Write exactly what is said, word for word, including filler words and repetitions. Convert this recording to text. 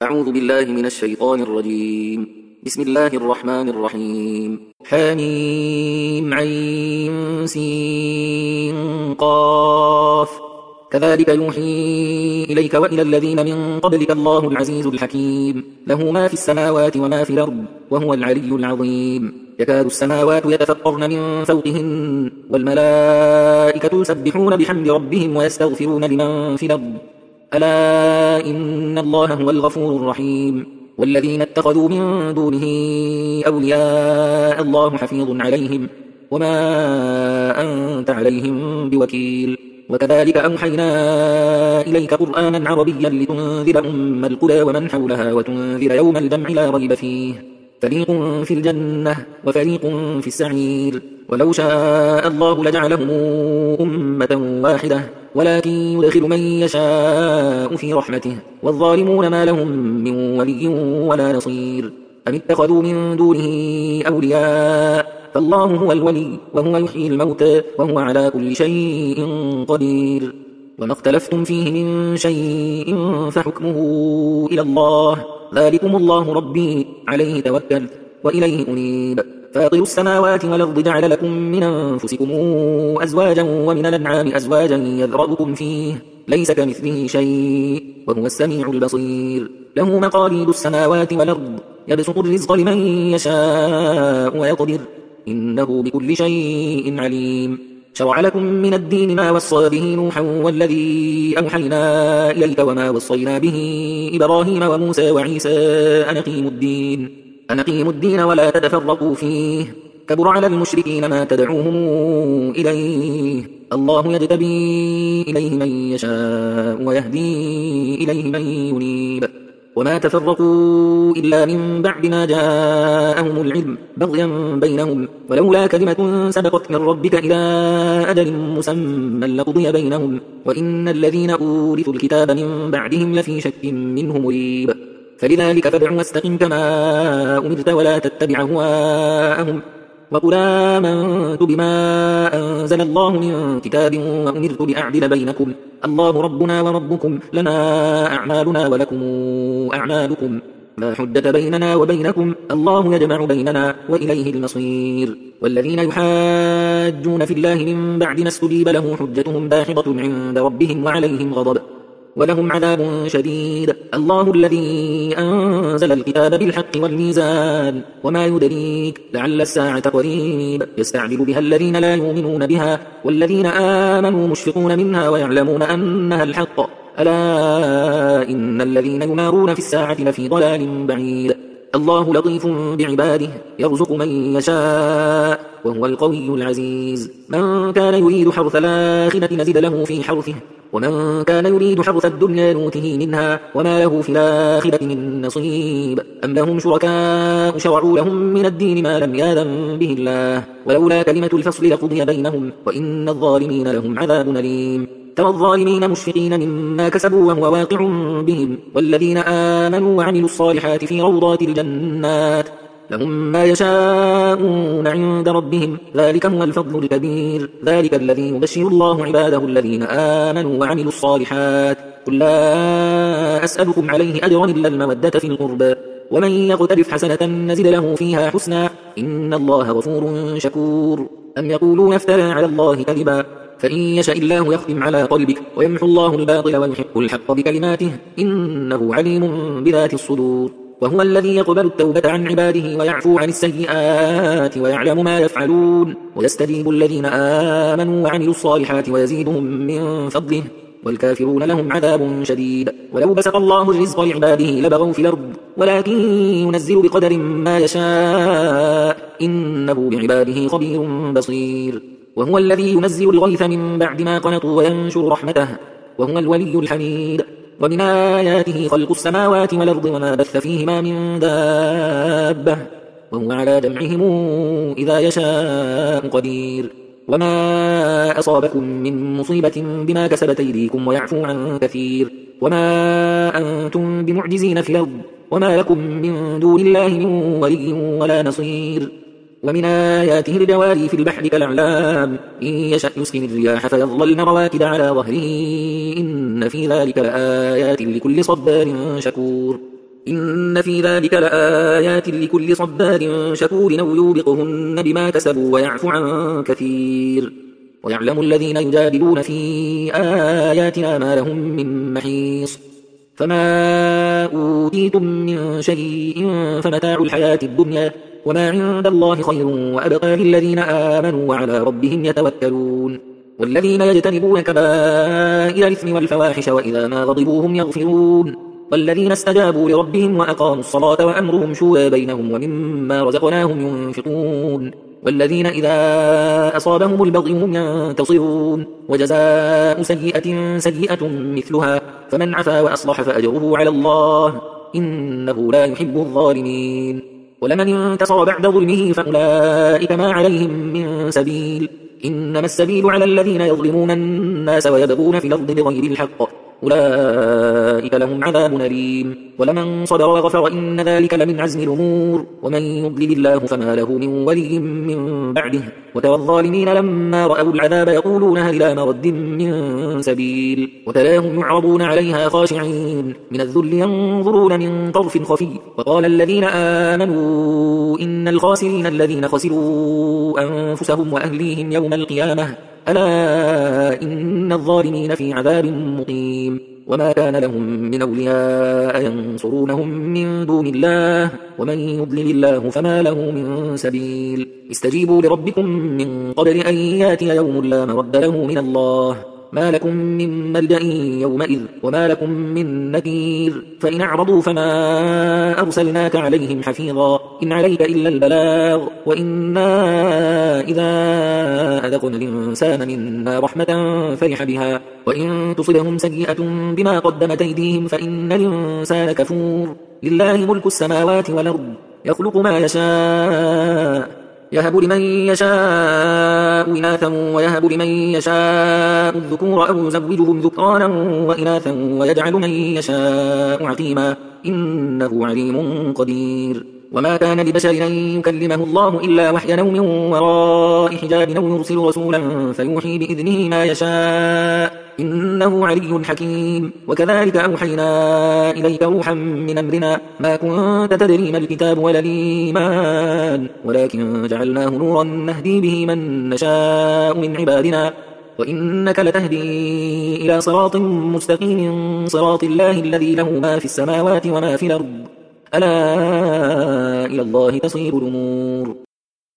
أعوذ بالله من الشيطان الرجيم. بسم الله الرحمن الرحيم. حميم عين سين قاف كذلك يوحي إليك وإلى الذين من قبلك الله العزيز الحكيم له ما في السماوات وما في الأرض وهو العلي العظيم. يكاد السماوات يتفطرن من فوقهن والملائكة يسبحون بحمد ربهم ويستغفرون لمن في الأرض ألا إن الله هو الغفور الرحيم. والذين اتخذوا من دونه أولياء الله حفيظ عليهم وما أنت عليهم بوكيل. وكذلك أوحينا إليك قرآنا عربيا لتنذر أم القرى ومن حولها وتنذر يوم الجمع لا ريب فيه فريق في الجنة وفريق في السعير. ولو شاء الله لجعلهم أمة واحدة ولكن يدخل من يشاء في رحمته والظالمون ما لهم من ولي ولا نصير. أم اتخذوا من دونه أولياء فالله هو الولي وهو يحيي الموتى وهو على كل شيء قدير. وما اختلفتم فيه من شيء فحكمه إلى الله ذلكم الله ربي عليه توكلت وإليه أنيب. فاطر السماوات والأرض جعل لكم من أنفسكم أزواجا ومن الأنعام أزواجا يذرأكم فيه ليس كمثله شيء وهو السميع البصير. له مقاليد السماوات والأرض يبسط الرزق لمن يشاء ويقدر إنه بكل شيء عليم. شرع لكم من الدين ما وصى به نوحا والذي أوحينا إليك وما وصينا به إبراهيم وموسى وعيسى أن أقيموا الدين أن أقيموا الدين ولا تتفرقوا فيه كبر على المشركين ما تدعوهم إليه الله يجتبي إليه من يشاء ويهدي إليه من ينيب. وما تفرقوا إلا من بعد ما جاءهم العلم بغيا بينهم ولولا كلمة سبقت من ربك إلى أجل مسمى لقضي بينهم وإن الذين أورثوا الكتاب من بعدهم لفي شك منه مريب. فلذلك فادع واستقم كما أمرت ولا تتبع أهواءهم وقل آمنت بما أنزل الله من كتاب وأمرت لأعدل بينكم الله ربنا وربكم لنا أعمالنا ولكم أعمالكم لا حجة بيننا وبينكم الله يجمع بيننا وإليه المصير. والذين يحاجون في الله من بعد ما استجيب له حجتهم داحضة عند ربهم وعليهم غضب ولهم عذاب شديد. الله الذي أنزل الكتاب بالحق والميزان وما يدريك لعل الساعة قريب يستعجل بها الذين لا يؤمنون بها والذين آمنوا مشفقون منها ويعلمون أنها الحق ألا إن الذين يمارون في الساعة لفي ضلال بعيد. الله لطيف بعباده يرزق من يشاء وهو القوي العزيز. من كان يريد حرث الآخرة نزد له في حرثه ومن كان يريد حرث الدنيا نوته منها وما له في الآخرة من نصيب. أم لهم شركاء شرعوا لهم من الدين ما لم يأذن به الله ولولا كلمة الفصل لقضي بينهم وإن الظالمين لهم عذاب أليم. ترى الظالمين مشفقين مما كسبوا وهو واقع بهم والذين آمنوا وعملوا الصالحات في روضات الجنات لهم ما يشاءون عند ربهم ذلك هو الفضل الكبير. ذلك الذي يبشر الله عباده الذين آمنوا وعملوا الصالحات قل لا أسألكم عليه أجرا إلا المودة في القربى ومن يقترف حسنة نزد له فيها حسنا إن الله غفور شكور. أم يقولون افترى على الله كذبا فإن يشاء الله يختم على قلبك ويمحو الله الباطل ويحق الحق بكلماته إنه عليم بذات الصدور. وهو الذي يقبل التوبة عن عباده ويعفو عن السيئات ويعلم ما يفعلون ويستجيب الذين آمنوا وعملوا الصالحات ويزيدهم من فضله والكافرون لهم عذاب شديد. ولو بسط الله الرزق لعباده لبغوا في الأرض ولكن ينزل بقدر ما يشاء إنه بعباده خبير بصير. وهو الذي ينزل الغيث من بعد ما قنطوا وينشر رحمته وهو الولي الحميد. ومن آياته خلق السماوات والأرض وما بث فيهما من دابة وهو على جمعهم إذا يشاء قدير. وما أصابكم من مصيبة بما كسبت أيديكم ويعفو عن كثير وما أنتم بمعجزين في الأرض وما لكم من دون الله من ولي ولا نصير. ومن آياته الجواري في البحر كالأعلام إن يشأ يسكن الرياح فيظللن رواكد على ظهره إن في ذلك لآيات لكل صبار شكور. إن في ذلك لآيات لكل صبار شكور أو يوبقهن بما كسبوا ويعفو عن كثير. ويعلم الذين يجادلون في آياتنا ما لهم من محيص. فما أوتيتم من شيء فمتاع الحياة الدنيا وما عند الله خير وأبقى للذين آمنوا وعلى ربهم يتوكلون. والذين يجتنبون كبائر الإثم والفواحش وإذا ما غضبوا هم يغفرون. والذين استجابوا لربهم وأقاموا الصلاة وأمرهم شورى بينهم ومما رزقناهم ينفقون. والذين إذا أصابهم البغي هم ينتصرون. وجزاء سيئة سيئة مثلها فمن عفا وأصلح فأجره على الله إنه لا يحب الظالمين. ولمن انتصر بعد ظلمه فأولئك ما عليهم من سبيل إنما السبيل على الذين يظلمون الناس ويبغون في الأرض بغير الحق أولئك لهم عذاب أليم. ولمن صبر وغفر إن ذلك لمن عزم الأمور. ومن يضلل الله فما له من ولي من بعده. وترى الظالمين لما رأوا العذاب يقولون هل إلى مرد من سبيل. وتراهم يعرضون عليها خاشعين من الذل ينظرون من طرف خفي. وقال الذين آمنوا إن الخاسرين الذين خسروا أنفسهم وأهليهم يوم القيامة ألا إن الظالمين في عذاب مقيم. وما كان لهم من أولياء ينصرونهم من دون الله ومن يضلل الله فما له من سبيل. استجيبوا لربكم من قبل أن ياتي يوم لا مرد له من الله ما لكم من ملجأ يومئذ وما لكم من نكير. فإن أعرضوا فما أرسلناك عليهم حفيظا إن عليك إلا البلاغ وإنا إذا أذقنا الإنسان منا رحمة فرح بها وإن تصبهم سيئة بما قدمت أيديهم فإن الإنسان كفور. لله ملك السماوات والأرض يخلق ما يشاء يهب لمن يشاء إناثا ويهب لمن يشاء الذكور أو يزوجهم ذكرانا وإناثا ويجعل من يشاء عقيما إنه عليم قدير. وما كان لبشر أن يكلمه الله إلا وحيا أو من وراء حجاب أو يرسل رسولا فيوحي بإذنه ما يشاء إنه علي حكيم. وكذلك أوحينا إليك روحا من أمرنا ما كنت تدري ما الكتاب ولا الإيمان ولكن جعلناه نورا نهدي به من نشاء من عبادنا وإنك لتهدي إلى صراط مستقيم صراط الله الذي له ما في السماوات وما في الأرض ألا إلى الله تصير الأمور.